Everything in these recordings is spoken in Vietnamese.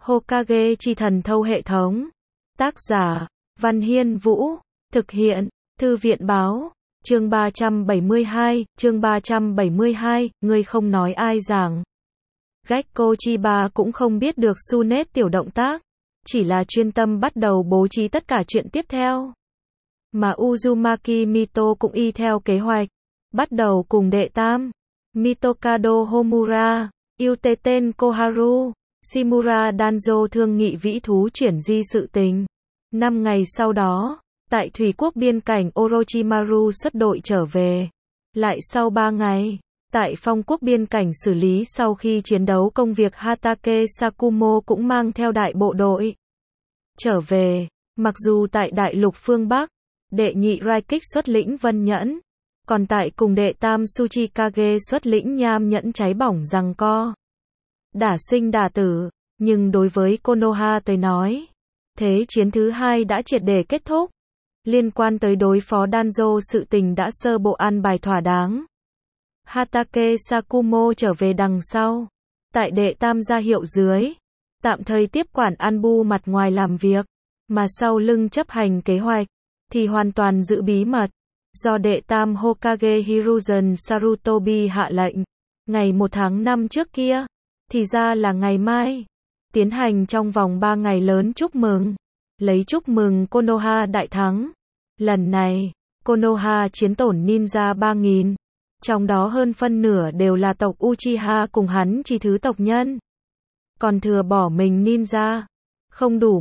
Hokage chi thần thâu hệ thống. Tác giả, Văn Hiên Vũ. Thực hiện, Thư viện báo. Chương 372, ngươi không nói ai giảng. Gekko Chiba cũng không biết được Tsunade tiểu động tác, chỉ là chuyên tâm bắt đầu bố trí tất cả chuyện tiếp theo. Mà Uzumaki Mito cũng y theo kế hoạch, bắt đầu cùng đệ tam, Mitokado Homura, Yuteten Koharu, Shimura Danzo thương nghị vĩ thú chuyển di sự tình. 5 ngày sau đó, tại thủy quốc biên cảnh Orochimaru xuất đội trở về. Lại sau 3 ngày, tại phong quốc biên cảnh xử lý sau khi chiến đấu công việc Hatake Sakumo cũng mang theo đại bộ đội trở về. Mặc dù tại đại lục phương Bắc, đệ nhị Raikich xuất lĩnh Vân Nhẫn, còn tại cùng đệ tam Tsuchikage xuất lĩnh Nham Nhẫn cháy bỏng giằng co, đả sinh đả tử. Nhưng đối với Konoha tới nói, thế chiến thứ hai đã triệt để kết thúc. Liên quan tới đối phó Danzo sự tình đã sơ bộ an bài thỏa đáng. Hatake Sakumo trở về đằng sau, tại đệ tam ra hiệu dưới, tạm thời tiếp quản Anbu mặt ngoài làm việc, mà sau lưng chấp hành kế hoạch, thì hoàn toàn giữ bí mật, do đệ tam Hokage Hiruzen Sarutobi hạ lệnh. Ngày 1 tháng 5 trước kia, thì ra là ngày mai, tiến hành trong vòng 3 ngày lớn chúc mừng, lấy chúc mừng Konoha đại thắng. Lần này, Konoha chiến tổn ninja 3.000, trong đó hơn phân nửa đều là tộc Uchiha cùng hắn chi thứ tộc nhân. Còn thừa bỏ mình ninja, không đủ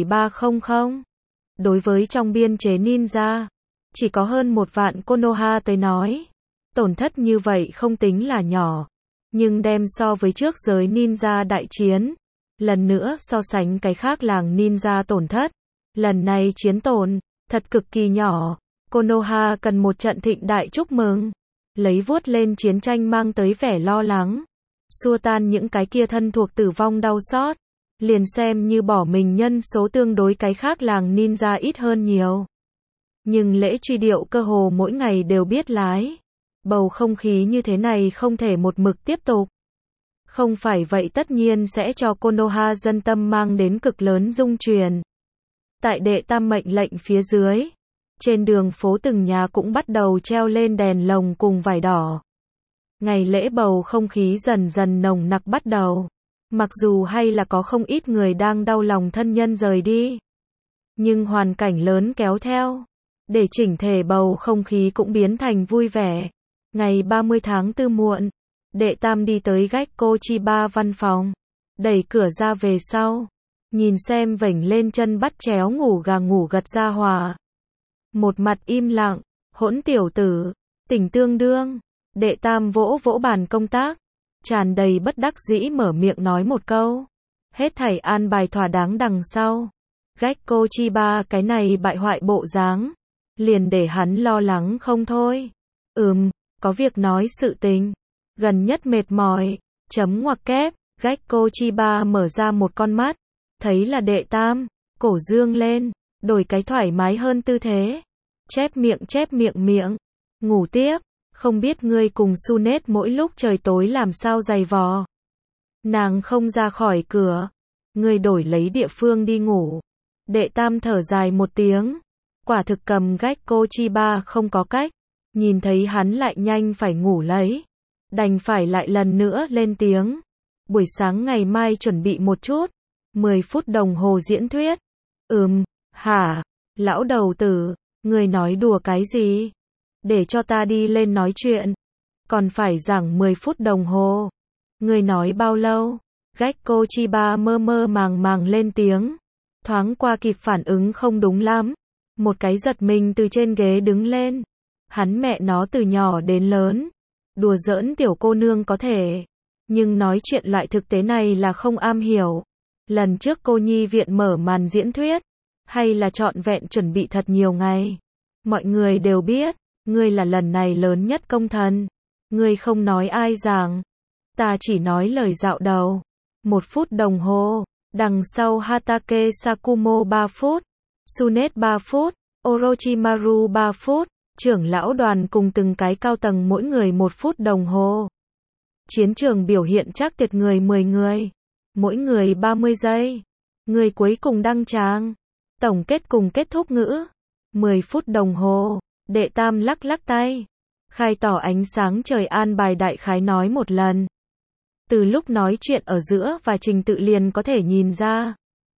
1,300. Đối với trong biên chế ninja, chỉ có hơn 1 vạn Konoha tới nói, tổn thất như vậy không tính là nhỏ. Nhưng đem so với trước giới ninja đại chiến, lần nữa so sánh cái khác làng ninja tổn thất, lần này chiến tổn thật cực kỳ nhỏ. Konoha cần một trận thịnh đại chúc mừng, lấy vuốt lên chiến tranh mang tới vẻ lo lắng, xua tan những cái kia thân thuộc tử vong đau xót, liền xem như bỏ mình nhân số tương đối cái khác làng ninja ít hơn nhiều. Nhưng lễ truy điệu cơ hồ mỗi ngày đều biết lái. Bầu không khí như thế này không thể một mực tiếp tục. Không phải vậy tất nhiên sẽ cho Konoha dân tâm mang đến cực lớn rung truyền. Tại đệ tam mệnh lệnh phía dưới, trên đường phố từng nhà cũng bắt đầu treo lên đèn lồng cùng vải đỏ. Ngày lễ bầu không khí dần dần nồng nặc bắt đầu. Mặc dù hay là có không ít người đang đau lòng thân nhân rời đi, nhưng hoàn cảnh lớn kéo theo, để chỉnh thể bầu không khí cũng biến thành vui vẻ. Ngày 30 tháng 4 muộn, đệ tam đi tới Gekko Chiba văn phòng, đẩy cửa ra về sau, nhìn xem vểnh lên chân bắt chéo ngủ gà ngủ gật ra hòa. Một mặt im lặng, hỗn tiểu tử, tỉnh tương đương. Đệ tam vỗ vỗ bàn công tác, tràn đầy bất đắc dĩ mở miệng nói một câu. Hết thảy an bài thỏa đáng đằng sau, Gekko Chiba cái này bại hoại bộ dáng, liền để hắn lo lắng không thôi. Có việc nói sự tình, gần nhất mệt mỏi, chấm ngoặc kép. Gekko Chiba mở ra một con mắt, thấy là đệ tam, cổ dương lên, đổi cái thoải mái hơn tư thế, chép miệng, ngủ tiếp. Không biết ngươi cùng Tsunade mỗi lúc trời tối làm sao giày vò. Nàng không ra khỏi cửa, ngươi đổi lấy địa phương đi ngủ. Đệ tam thở dài một tiếng, quả thực cầm Gekko Chiba không có cách, nhìn thấy hắn lại nhanh phải ngủ lấy, đành phải lại lần nữa lên tiếng. Buổi sáng ngày mai chuẩn bị một chút, 10 phút đồng hồ diễn thuyết. Hả, lão đầu tử, ngươi nói đùa cái gì? Để cho ta đi lên nói chuyện, còn phải giảng 10 phút đồng hồ. Ngươi nói bao lâu? Gekko Chiba mơ màng lên tiếng, thoáng qua kịp phản ứng không đúng lắm, một cái giật mình từ trên ghế đứng lên. Hắn mẹ nó từ nhỏ đến lớn, đùa giỡn tiểu cô nương có thể, nhưng nói chuyện loại thực tế này là không am hiểu. Lần trước cô nhi viện mở màn diễn thuyết, hay là trọn vẹn chuẩn bị thật nhiều ngày. Mọi người đều biết, ngươi là lần này lớn nhất công thần. Ngươi không nói ai giảng, ta chỉ nói lời dạo đầu. 1 phút đồng hồ, đằng sau Hatake Sakumo 3 phút, Tsunade 3 phút, Orochimaru 3 phút, trưởng lão đoàn cùng từng cái cao tầng mỗi người 1 phút đồng hồ. Chiến trường biểu hiện chắc tuyệt người 10 người. Mỗi người 30 giây. Người cuối cùng đăng tràng. Tổng kết cùng kết thúc ngữ. 10 phút đồng hồ. Đệ tam lắc lắc tay. Khai tỏ ánh sáng trời an bài đại khái nói một lần. Từ lúc nói chuyện ở giữa và trình tự liền có thể nhìn ra.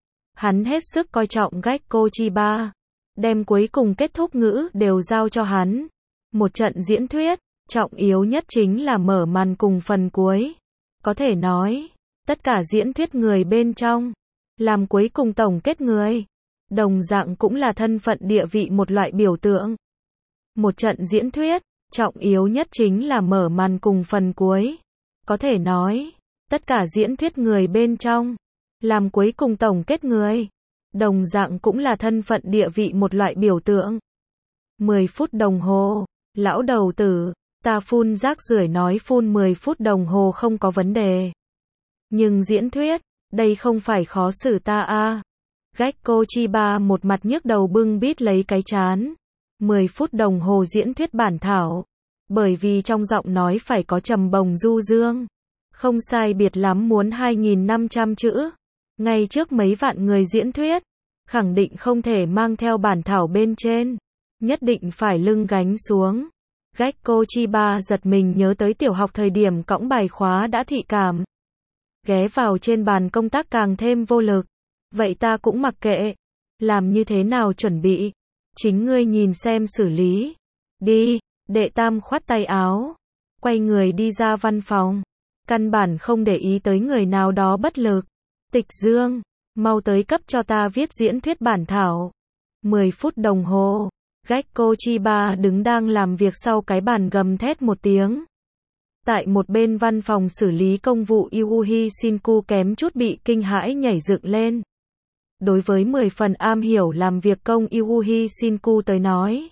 Hắn hết sức coi trọng Gekko Chiba. Đem cuối cùng kết thúc ngữ đều giao cho hắn. Một trận diễn thuyết, trọng yếu nhất chính là mở màn cùng phần cuối. Có thể nói, tất cả diễn thuyết người bên trong, làm cuối cùng tổng kết người. Đồng dạng cũng là thân phận địa vị một loại biểu tượng. Một trận diễn thuyết, trọng yếu nhất chính là mở màn cùng phần cuối. Có thể nói, tất cả diễn thuyết người bên trong, làm cuối cùng tổng kết người. Đồng dạng cũng là thân phận địa vị một loại biểu tượng. 10 phút đồng hồ. Lão đầu tử, ta phun rác rưởi nói phun 10 phút đồng hồ không có vấn đề. Nhưng diễn thuyết, đây không phải khó xử ta a. Gekko Chiba một mặt nhức đầu bưng bít lấy cái trán. 10 phút đồng hồ diễn thuyết bản thảo. Bởi vì trong giọng nói phải có trầm bồng du dương. Không sai biệt lắm muốn 2.500 chữ. Ngay trước mấy vạn người diễn thuyết. Khẳng định không thể mang theo bản thảo bên trên. Nhất định phải lưng gánh xuống. Gekko Chiba giật mình nhớ tới tiểu học thời điểm cõng bài khóa đã thị cảm. Ghé vào trên bàn công tác càng thêm vô lực. Vậy ta cũng mặc kệ. Làm như thế nào chuẩn bị? Chính ngươi nhìn xem xử lý. Đi, đệ tam khoát tay áo. Quay người đi ra văn phòng. Căn bản không để ý tới người nào đó bất lực. Tịch Dương, mau tới cấp cho ta viết diễn thuyết bản thảo. 10 phút đồng hồ. Gekko Chiba đứng đang làm việc sau cái bàn gầm thét một tiếng. Tại một bên văn phòng xử lý công vụ Yuuhi Shinku kém chút bị kinh hãi nhảy dựng lên. Đối với 10 phần am hiểu làm việc công Yuuhi Shinku tới nói.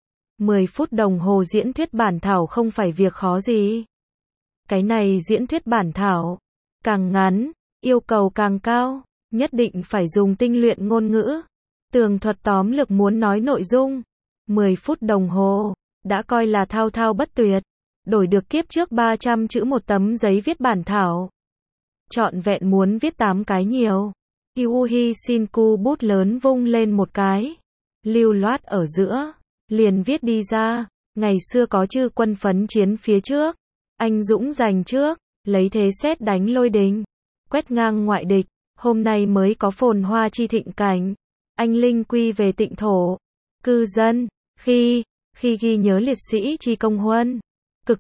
10 phút đồng hồ diễn thuyết bản thảo không phải việc khó gì. Cái này diễn thuyết bản thảo. Càng ngắn, yêu cầu càng cao, nhất định phải dùng tinh luyện ngôn ngữ. Tường thuật tóm lược muốn nói nội dung. 10 phút đồng hồ, đã coi là thao thao bất tuyệt. Đổi được kiếp trước 300 chữ một tấm giấy viết bản thảo. Trọn vẹn muốn viết 8 cái nhiều. Yuuhi Shinku bút lớn vung lên một cái. Lưu loát ở giữa. Liền viết đi ra. Ngày xưa có chư quân phấn chiến phía trước. Anh dũng giành trước. Lấy thế sét đánh lôi đình. Quét ngang ngoại địch. Hôm nay mới có phồn hoa chi thịnh cảnh. Anh linh quy về tịnh thổ. Cư dân. Khi ghi nhớ liệt sĩ chi công huân. Cực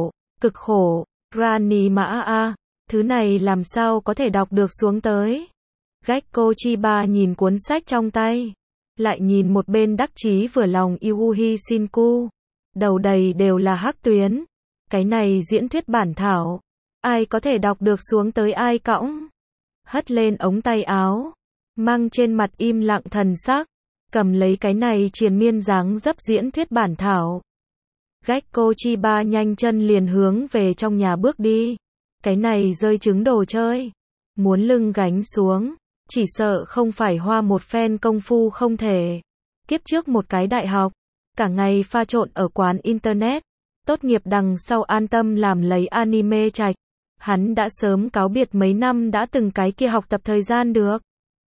khổ, Rani Mã A. Thứ này làm sao có thể đọc được xuống tới. Gekko Chiba nhìn cuốn sách trong tay. Lại nhìn một bên đắc chí vừa lòng Yuuhi Shinku. Đầu đầy đều là hắc tuyến. Cái này diễn thuyết bản thảo. Ai có thể đọc được xuống tới ai cõng. Hất lên ống tay áo. Mang trên mặt im lặng thần sắc. Cầm lấy cái này triền miên dáng dấp diễn thuyết bản thảo. Gekko Chiba nhanh chân liền hướng về trong nhà bước đi. Cái này rơi trứng đồ chơi. Muốn lưng gánh xuống. Chỉ sợ không phải hoa một phen công phu không thể. Kiếp trước một cái đại học. Cả ngày pha trộn ở quán internet. Tốt nghiệp đằng sau an tâm làm lấy anime trạch. Hắn đã sớm cáo biệt mấy năm đã từng cái kia học tập thời gian được.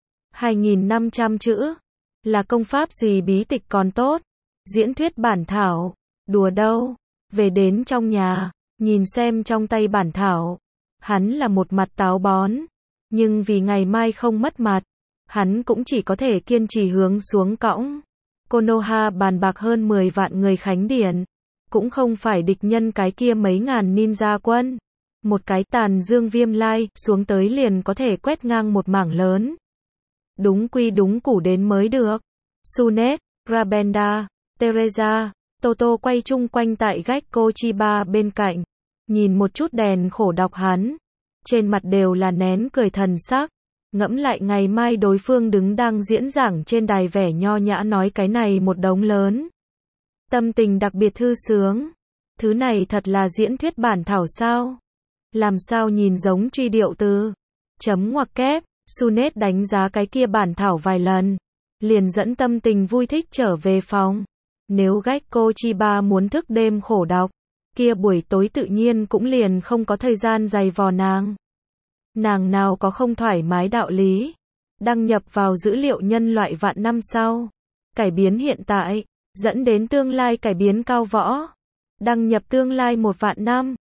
2.500 chữ. Là công pháp gì bí tịch còn tốt. Diễn thuyết bản thảo. Đùa đâu. Về đến trong nhà. Nhìn xem trong tay bản thảo. Hắn là một mặt táo bón. Nhưng vì ngày mai không mất mặt. Hắn cũng chỉ có thể kiên trì hướng xuống cõng. Konoha bàn bạc hơn 10 vạn người khánh điển. Cũng không phải địch nhân cái kia mấy ngàn ninja quân. Một cái tàn dương viêm lai xuống tới liền có thể quét ngang một mảng lớn. Đúng quy đúng củ đến mới được. Sunet, Rabenda, Teresa, Toto quay chung quanh tại Gekko Chiba bên cạnh. Nhìn một chút đèn khổ đọc hắn. Trên mặt đều là nén cười thần sắc. Ngẫm lại ngày mai đối phương đứng đang diễn giảng trên đài vẻ nho nhã nói cái này một đống lớn. Tâm tình đặc biệt thư sướng. Thứ này thật là diễn thuyết bản thảo sao? Làm sao nhìn giống truy điệu từ. Chấm ngoặc kép. Sunet đánh giá cái kia bản thảo vài lần. Liền dẫn tâm tình vui thích trở về phòng. Nếu Gekko Chiba muốn thức đêm khổ đọc. Kia buổi tối tự nhiên cũng liền không có thời gian dày vò nàng. Nàng nào có không thoải mái đạo lý. Đăng nhập vào dữ liệu nhân loại vạn năm sau. Cải biến hiện tại, dẫn đến tương lai cải biến cao võ. Đăng nhập tương lai 1 vạn năm.